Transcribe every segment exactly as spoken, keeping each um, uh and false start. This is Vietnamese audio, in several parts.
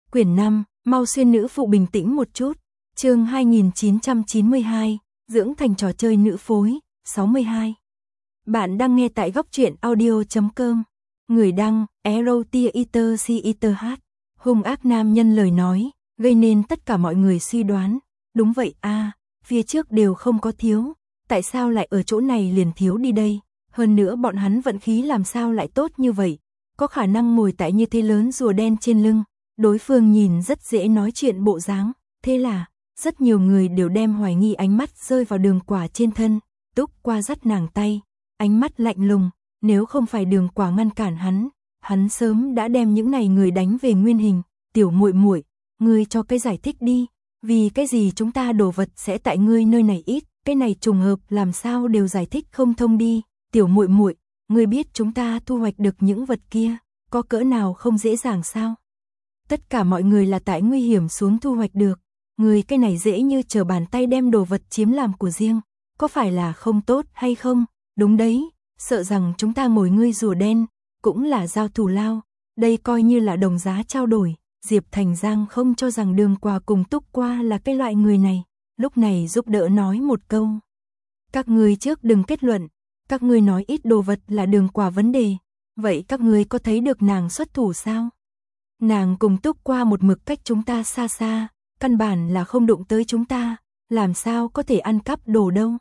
Quyển năm, mau xuyên nữ phụ bình tĩnh một chút. Chương hai nghìn chín trăm chín mươi hai, dưỡng thành trò chơi nữ phối, sáu mươi hai. Bạn đang nghe tại góc truyện audio chấm com. Người đăng, Erotia Eater hát. Hung ác nam nhân lời nói, gây nên tất cả mọi người suy đoán. Đúng vậy a, à, phía trước đều không có thiếu, tại sao lại ở chỗ này liền thiếu đi đây? Hơn nữa bọn hắn vận khí làm sao lại tốt như vậy? Có khả năng ngồi tại như thế lớn rùa đen trên lưng. Đối phương nhìn rất dễ nói chuyện bộ dáng, thế là rất nhiều người đều đem hoài nghi ánh mắt rơi vào Đường Quả trên thân. Túc Qua dắt nàng tay, ánh mắt lạnh lùng, nếu không phải Đường Quả ngăn cản hắn, hắn sớm đã đem những này người đánh về nguyên hình. Tiểu muội muội, ngươi cho cái giải thích đi, vì cái gì chúng ta đồ vật sẽ tại ngươi nơi này ít, cái này trùng hợp làm sao đều giải thích không thông đi. Tiểu muội muội, ngươi biết chúng ta thu hoạch được những vật kia, có cỡ nào không dễ dàng sao? Tất cả mọi người là tại nguy hiểm xuống thu hoạch được, người cái này dễ như trở bàn tay đem đồ vật chiếm làm của riêng, có phải là không tốt hay không? Đúng đấy, sợ rằng chúng ta ngồi ngươi rùa đen, cũng là giao thù lao, đây coi như là đồng giá trao đổi. Diệp Thành Giang không cho rằng Đường Quả cùng Túc Qua là cái loại người này, lúc này giúp đỡ nói một câu. Các ngươi trước đừng kết luận, các ngươi nói ít đồ vật là Đường Quả vấn đề, vậy các ngươi có thấy được nàng xuất thủ sao? Nàng cùng Túc Qua một mực cách chúng ta xa xa, căn bản là không đụng tới chúng ta, làm sao có thể ăn cắp đồ đâu.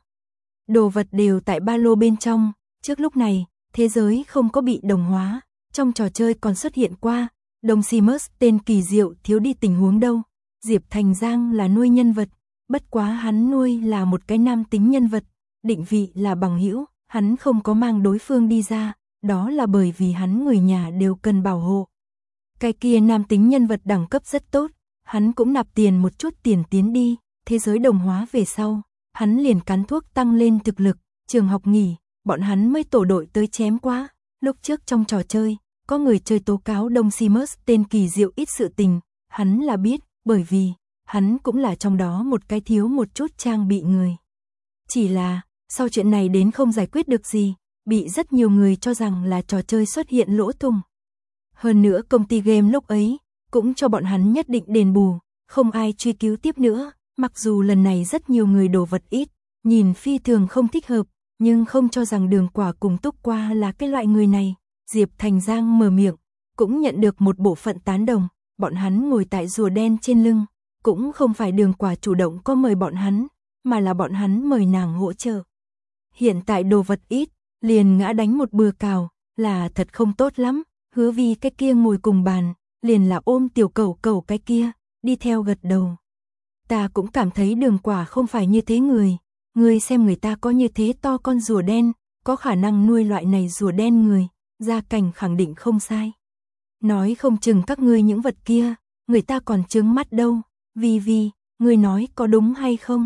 Đồ vật đều tại ba lô bên trong, trước lúc này, thế giới không có bị đồng hóa, trong trò chơi còn xuất hiện qua, Đồng Simus tên kỳ diệu thiếu đi tình huống đâu. Diệp Thành Giang là nuôi nhân vật, bất quá hắn nuôi là một cái nam tính nhân vật, định vị là bằng hữu, hắn không có mang đối phương đi ra, đó là bởi vì hắn người nhà đều cần bảo hộ. Cái kia nam tính nhân vật đẳng cấp rất tốt, hắn cũng nạp tiền một chút tiền tiến đi, thế giới đồng hóa về sau, hắn liền cắn thuốc tăng lên thực lực, trường học nghỉ, bọn hắn mới tổ đội tới chém quá. Lúc trước trong trò chơi, có người chơi tố cáo Đông Simus tên kỳ diệu ít sự tình, hắn là biết, bởi vì, hắn cũng là trong đó một cái thiếu một chút trang bị người. Chỉ là, sau chuyện này đến không giải quyết được gì, bị rất nhiều người cho rằng là trò chơi xuất hiện lỗ thủng. Hơn nữa công ty game lúc ấy, cũng cho bọn hắn nhất định đền bù, không ai truy cứu tiếp nữa, mặc dù lần này rất nhiều người đồ vật ít, nhìn phi thường không thích hợp, nhưng không cho rằng Đường Quả cùng Túc Qua là cái loại người này. Diệp Thành Giang mở miệng, cũng nhận được một bộ phận tán đồng, bọn hắn ngồi tại rùa đen trên lưng, cũng không phải Đường Quả chủ động có mời bọn hắn, mà là bọn hắn mời nàng hỗ trợ. Hiện tại đồ vật ít, liền ngã đánh một bừa cào, là thật không tốt lắm. Hứa Vi cái kia ngồi cùng bàn, liền là ôm tiểu cẩu cẩu cái kia, đi theo gật đầu. Ta cũng cảm thấy Đường Quả không phải như thế người, người xem người ta có như thế to con rùa đen, có khả năng nuôi loại này rùa đen người, gia cảnh khẳng định không sai. Nói không chừng các ngươi những vật kia, người ta còn trướng mắt đâu. Vi Vi, ngươi nói có đúng hay không?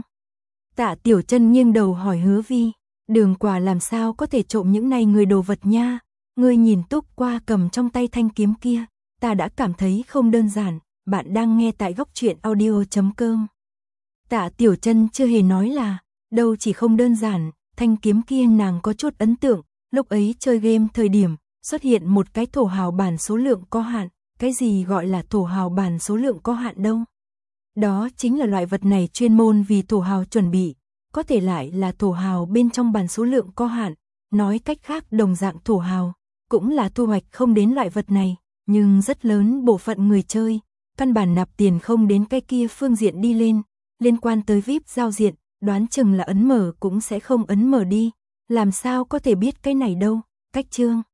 Tạ Tiểu Chân nghiêng đầu hỏi Hứa Vi, Đường Quả làm sao có thể trộm những này người đồ vật nha? Ngươi nhìn Túc Qua cầm trong tay thanh kiếm kia, ta đã cảm thấy không đơn giản. Bạn đang nghe tại góc truyện audio chấm com. Tạ Tiểu Chân chưa hề nói là, đâu chỉ không đơn giản, thanh kiếm kia nàng có chút ấn tượng, lúc ấy chơi game thời điểm, xuất hiện một cái thổ hào bản số lượng có hạn. Cái gì gọi là thổ hào bản số lượng có hạn đâu? Đó chính là loại vật này chuyên môn vì thổ hào chuẩn bị, có thể lại là thổ hào bên trong bản số lượng có hạn, nói cách khác đồng dạng thổ hào, cũng là thu hoạch không đến loại vật này, nhưng rất lớn bộ phận người chơi, căn bản nạp tiền không đến cái kia phương diện đi lên, liên quan tới vi ai pi giao diện, đoán chừng là ấn mở cũng sẽ không ấn mở đi, làm sao có thể biết cái này đâu. Cách chương